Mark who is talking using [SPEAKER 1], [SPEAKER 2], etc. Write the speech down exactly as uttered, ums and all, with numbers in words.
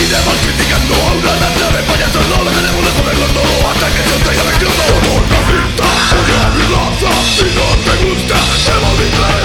[SPEAKER 1] seguiremos criticando a una raza de payasos. No dejaremos de joderlo todo hasta que se os traiga el escroto. Somos racistas, odio mi raza. Si no te gusta, te lo diré.